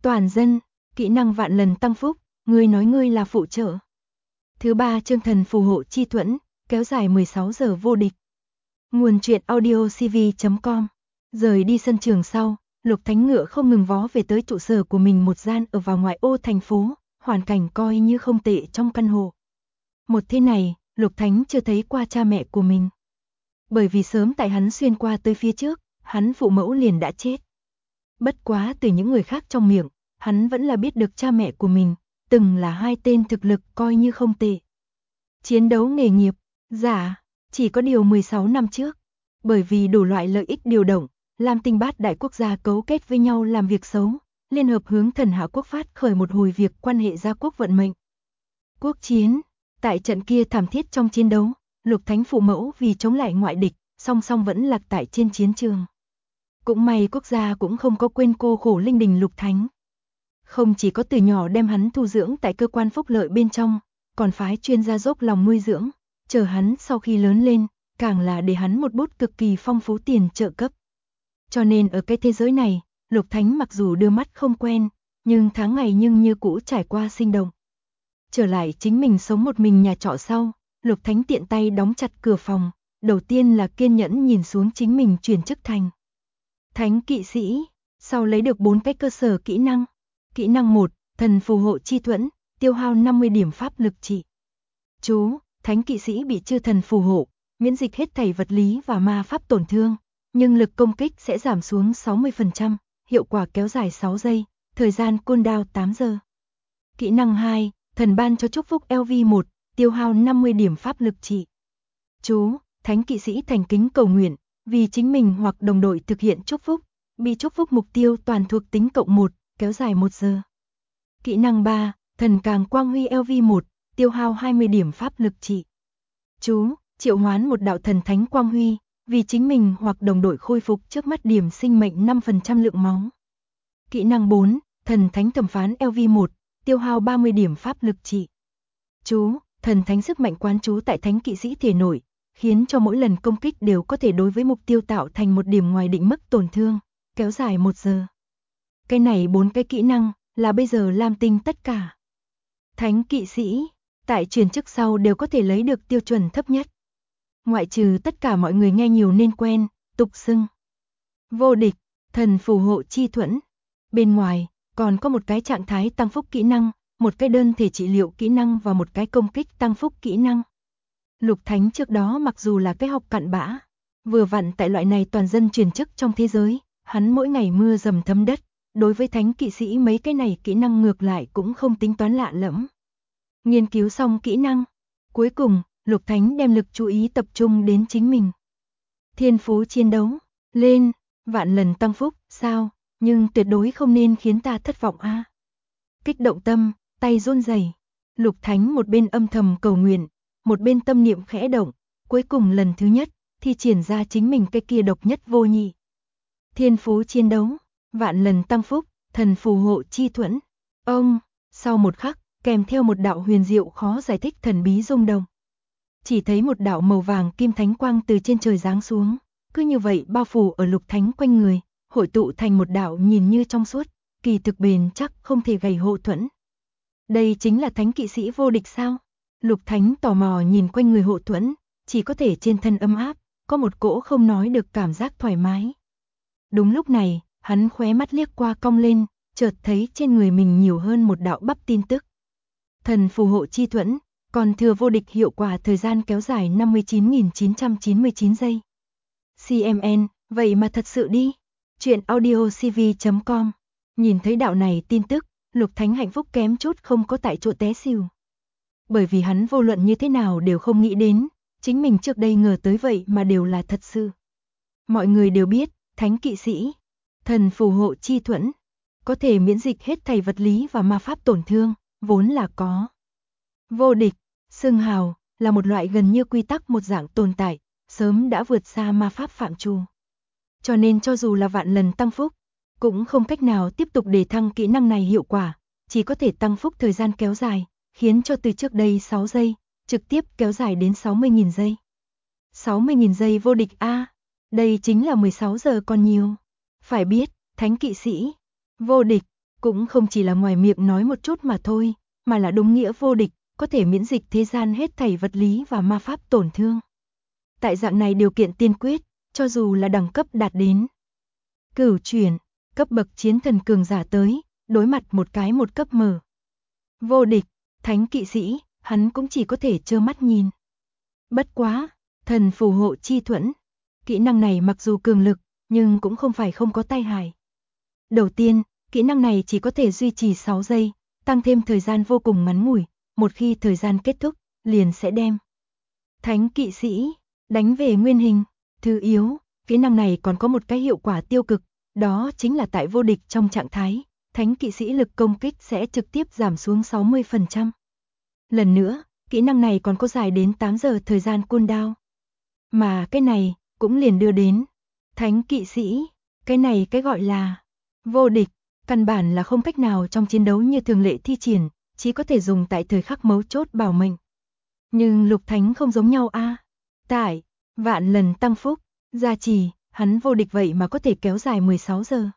Toàn dân, kỹ năng vạn lần tăng phúc, ngươi nói ngươi là phụ trợ. Thứ 3 chương thần phù hộ chi thuẫn, kéo dài 16 giờ vô địch. Nguồn truyện audio cv.com. Rời đi sân trường sau, Lục Thánh ngựa không ngừng vó về tới trụ sở của mình, một gian ở vào ngoại ô thành phố, hoàn cảnh coi như không tệ trong căn hộ. Một thế này, Lục Thánh chưa thấy qua cha mẹ của mình. Bởi vì sớm tại hắn xuyên qua tới phía trước, hắn phụ mẫu liền đã chết. Bất quá từ những người khác trong miệng, hắn vẫn là biết được cha mẹ của mình, từng là hai tên thực lực coi như không tệ. Chiến đấu nghề nghiệp, giả, chỉ có điều 16 năm trước. Bởi vì đủ loại lợi ích điều động, Lam Tinh Bát đại quốc gia cấu kết với nhau làm việc xấu, liên hợp hướng Thần Hạ quốc phát khởi một hồi việc quan hệ gia quốc vận mệnh. Quốc chiến, tại trận kia thảm thiết trong chiến đấu, Lục Thánh phụ mẫu vì chống lại ngoại địch, song song vẫn lạc tại trên chiến trường. Cũng may quốc gia cũng không có quên cô khổ linh đình Lục Thánh. Không chỉ có từ nhỏ đem hắn thu dưỡng tại cơ quan phúc lợi bên trong, còn phái chuyên gia dốc lòng nuôi dưỡng, chờ hắn sau khi lớn lên, càng là để hắn một bút cực kỳ phong phú tiền trợ cấp. Cho nên ở cái thế giới này, Lục Thánh mặc dù đưa mắt không quen, nhưng tháng ngày nhưng như cũ trải qua sinh động. Trở lại chính mình sống một mình nhà trọ sau, Lục Thánh tiện tay đóng chặt cửa phòng, đầu tiên là kiên nhẫn nhìn xuống chính mình chuyển chức thành Thánh kỵ sĩ, sau lấy được 4 cái cơ sở kỹ năng. Kỹ năng 1, thần phù hộ chi thuẫn, tiêu hao 50 điểm pháp lực trị. Chú, Thánh kỵ sĩ bị chư thần phù hộ, miễn dịch hết thảy vật lý và ma pháp tổn thương, nhưng lực công kích sẽ giảm xuống 60%, hiệu quả kéo dài 6 giây, thời gian cooldown 8 giờ. Kỹ năng 2, thần ban cho chúc phúc LV1, tiêu hao 50 điểm pháp lực trị. Chú, Thánh kỵ sĩ thành kính cầu nguyện, vì chính mình hoặc đồng đội thực hiện chúc phúc, bị chúc phúc mục tiêu toàn thuộc tính cộng 1, kéo dài 1 giờ. Kỹ năng 3, thần càng quang huy LV1, tiêu hao 20 điểm pháp lực trị. Chú, triệu hoán một đạo thần thánh quang huy, vì chính mình hoặc đồng đội khôi phục trước mắt điểm sinh mệnh 5% lượng máu. Kỹ năng 4, thần thánh thẩm phán LV1, tiêu hao 30 điểm pháp lực trị. Chú, thần thánh sức mạnh quán trú tại thánh kỵ sĩ thể nội, khiến cho mỗi lần công kích đều có thể đối với mục tiêu tạo thành một điểm ngoài định mức tổn thương, kéo dài 1 giờ. Cái này 4 cái kỹ năng là bây giờ Lam Tinh tất cả Thánh kỵ sĩ tại chuyển chức sau đều có thể lấy được tiêu chuẩn thấp nhất. Ngoại trừ tất cả mọi người nghe nhiều nên quen, tục xưng vô địch, thần phù hộ chi thuẫn. Bên ngoài, còn có một cái trạng thái tăng phúc kỹ năng, một cái đơn thể trị liệu kỹ năng và một cái công kích tăng phúc kỹ năng. Lục Thánh trước đó mặc dù là cái học cặn bã, vừa vặn tại loại này toàn dân chuyển chức trong thế giới, hắn mỗi ngày mưa dầm thấm đất, đối với thánh kỵ sĩ mấy cái này kỹ năng ngược lại cũng không tính toán lạ lẫm. Nghiên cứu xong kỹ năng, cuối cùng, Lục Thánh đem lực chú ý tập trung đến chính mình. Thiên phú chiến đấu, lên, vạn lần tăng phúc, sao, nhưng tuyệt đối không nên khiến ta thất vọng a. Kích động tâm, tay run rẩy. Lục Thánh một bên âm thầm cầu nguyện, một bên tâm niệm khẽ động, cuối cùng lần thứ nhất, thi triển ra chính mình cái kia độc nhất vô nhị. Thiên phú chiến đấu, vạn lần tăng phúc, thần phù hộ chi thuẫn. Ông, sau một khắc, kèm theo một đạo huyền diệu khó giải thích thần bí rung động. Chỉ thấy một đạo màu vàng kim thánh quang từ trên trời giáng xuống, cứ như vậy bao phủ ở Lục Thánh quanh người, hội tụ thành một đạo nhìn như trong suốt, kỳ thực bền chắc không thể gầy hộ thuẫn. Đây chính là thánh kỵ sĩ vô địch sao? Lục Thánh tò mò nhìn quanh người hộ thuẫn, chỉ có thể trên thân ấm áp, có một cỗ không nói được cảm giác thoải mái. Đúng lúc này, hắn khóe mắt liếc qua cong lên, chợt thấy trên người mình nhiều hơn một đạo bắp tin tức. Thần phù hộ chi thuẫn, còn thừa vô địch hiệu quả thời gian kéo dài 59.999 giây. CMN, vậy mà thật sự đi. Chuyện audio cv.com. Nhìn thấy đạo này tin tức, Lục Thánh hạnh phúc kém chút không có tại chỗ té xỉu. Bởi vì hắn vô luận như thế nào đều không nghĩ đến, chính mình trước đây ngờ tới vậy mà đều là thật sự. Mọi người đều biết, thánh kỵ sĩ, thần phù hộ chi thuẫn, có thể miễn dịch hết thảy vật lý và ma pháp tổn thương, vốn là có. Vô địch, xưng hào, là một loại gần như quy tắc một dạng tồn tại, sớm đã vượt xa ma pháp phạm trù. Cho nên cho dù là vạn lần tăng phúc, cũng không cách nào tiếp tục để thăng kỹ năng này hiệu quả, chỉ có thể tăng phúc thời gian kéo dài, khiến cho từ trước đây 6 giây, trực tiếp kéo dài đến 60.000 giây. 60.000 giây vô địch a, đây chính là 16 giờ còn nhiều. Phải biết, thánh kỵ sĩ, vô địch, cũng không chỉ là ngoài miệng nói một chút mà thôi, mà là đúng nghĩa vô địch, có thể miễn dịch thế gian hết thảy vật lý và ma pháp tổn thương. Tại dạng này điều kiện tiên quyết, cho dù là đẳng cấp đạt đến cửu chuyển, cấp bậc chiến thần cường giả tới, đối mặt một cấp mở. Vô địch, thánh kỵ sĩ, hắn cũng chỉ có thể trơ mắt nhìn. Bất quá, thần phù hộ chi thuẫn. Kỹ năng này mặc dù cường lực, nhưng cũng không phải không có tai hại. Đầu tiên, kỹ năng này chỉ có thể duy trì 6 giây, tăng thêm thời gian vô cùng ngắn ngủi, một khi thời gian kết thúc, liền sẽ đem thánh kỵ sĩ đánh về nguyên hình. Thứ yếu, kỹ năng này còn có một cái hiệu quả tiêu cực, đó chính là tại vô địch trong trạng thái, thánh kỵ sĩ lực công kích sẽ trực tiếp giảm xuống 60%. Lần nữa, kỹ năng này còn có dài đến 8 giờ thời gian cooldown. Mà cái này cũng liền đưa đến thánh kỵ sĩ, cái này cái gọi là vô địch, căn bản là không cách nào trong chiến đấu như thường lệ thi triển, chỉ có thể dùng tại thời khắc mấu chốt bảo mệnh. Nhưng Lục Thánh không giống nhau a. Tại vạn lần tăng phúc, gia trì, hắn vô địch vậy mà có thể kéo dài 16 giờ.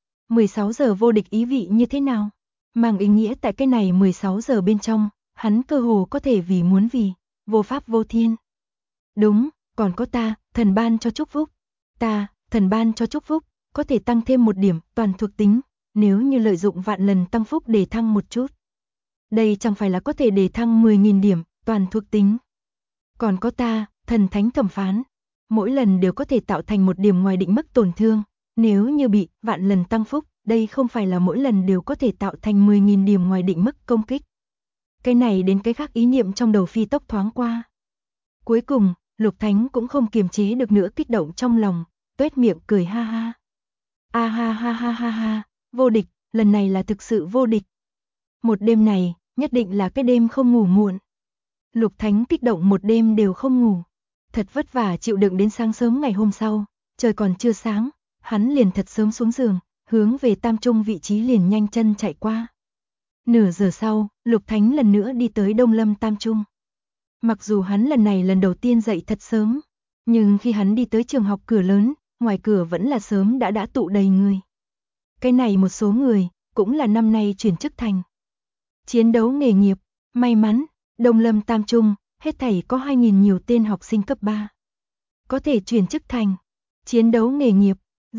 16 giờ vô địch ý vị như thế nào? Mang ý nghĩa tại cái này 16 giờ bên trong, hắn cơ hồ có thể vì muốn vì, vô pháp vô thiên. Đúng, còn có ta, thần ban cho chúc phúc. Ta, thần ban cho chúc phúc, có thể tăng thêm một điểm toàn thuộc tính, nếu như lợi dụng vạn lần tăng phúc để thăng một chút. Đây chẳng phải là có thể để thăng 10.000 điểm toàn thuộc tính. Còn có ta, thần thánh thẩm phán, mỗi lần đều có thể tạo thành một điểm ngoài định mức tổn thương, nếu như bị vạn lần tăng phúc, đây không phải là mỗi lần đều có thể tạo thành 10.000 điểm ngoài định mức công kích. Cái này đến cái khác ý niệm trong đầu phi tốc thoáng qua. Cuối cùng, Lục Thánh cũng không kiềm chế được nữa kích động trong lòng, tuét miệng cười ha ha. A ha ha ha ha ha, vô địch, lần này là thực sự vô địch. Một đêm này, nhất định là cái đêm không ngủ muộn. Lục Thánh kích động một đêm đều không ngủ. Thật vất vả chịu đựng đến sáng sớm ngày hôm sau, trời còn chưa sáng, hắn liền thật sớm xuống giường, hướng về Tam Trung vị trí liền nhanh chân chạy qua. Nửa giờ sau, Lục Thánh lần nữa đi tới Đông Lâm Tam Trung. Mặc dù hắn lần này lần đầu tiên dậy thật sớm, nhưng khi hắn đi tới trường học cửa lớn, ngoài cửa vẫn là sớm đã tụ đầy người. Cái này một số người, cũng là năm nay chuyển chức thành chiến đấu nghề nghiệp, may mắn, Đông Lâm Tam Trung, hết thảy có 2.000 nhiều tên học sinh cấp 3. Có thể chuyển chức thành chiến đấu nghề nghiệp,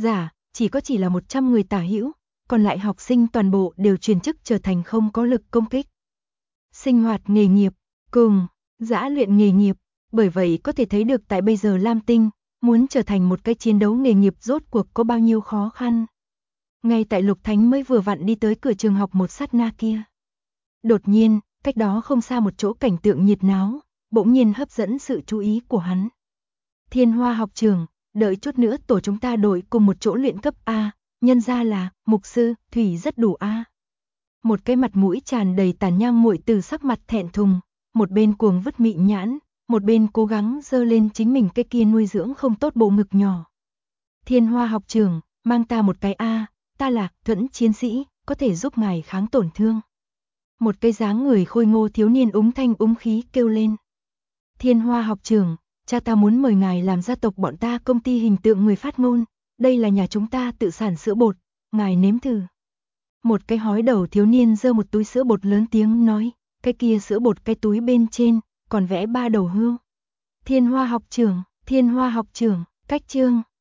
chỉ là 100 người tả hữu, còn lại học sinh toàn bộ đều chuyển chức trở thành không có lực công kích. Sinh hoạt nghề nghiệp, cùng dã luyện nghề nghiệp, bởi vậy có thể thấy được tại bây giờ Lam Tinh, muốn trở thành một cái chiến đấu nghề nghiệp rốt cuộc có bao nhiêu khó khăn. Ngay tại Lục Thánh mới vừa vặn đi tới cửa trường học một sát na kia. Đột nhiên, cách đó không xa một chỗ cảnh tượng nhiệt náo, bỗng nhiên hấp dẫn sự chú ý của hắn. Thiên Hoa học trường, đợi chút nữa tổ chúng ta đổi cùng một chỗ luyện cấp A, nhân ra là, mục sư, thủy rất đủ A. Một cái mặt mũi tràn đầy tàn nhang muội từ sắc mặt thẹn thùng, một bên cuồng vứt mị nhãn, một bên cố gắng dơ lên chính mình cái kia nuôi dưỡng không tốt bộ ngực nhỏ. Thiên Hoa học trường, mang ta một cái A, ta là thuẫn chiến sĩ, có thể giúp ngài kháng tổn thương. Một cái dáng người khôi ngô thiếu niên úng thanh úng khí kêu lên. Thiên Hoa học trường, cha ta muốn mời ngài làm gia tộc bọn ta công ty hình tượng người phát ngôn, đây là nhà chúng ta tự sản sữa bột, ngài nếm thử. Một cái hói đầu thiếu niên giơ một túi sữa bột lớn tiếng nói, cái kia sữa bột cái túi bên trên, còn vẽ 3 đầu hươu. Thiên Hoa học trường, cách chương.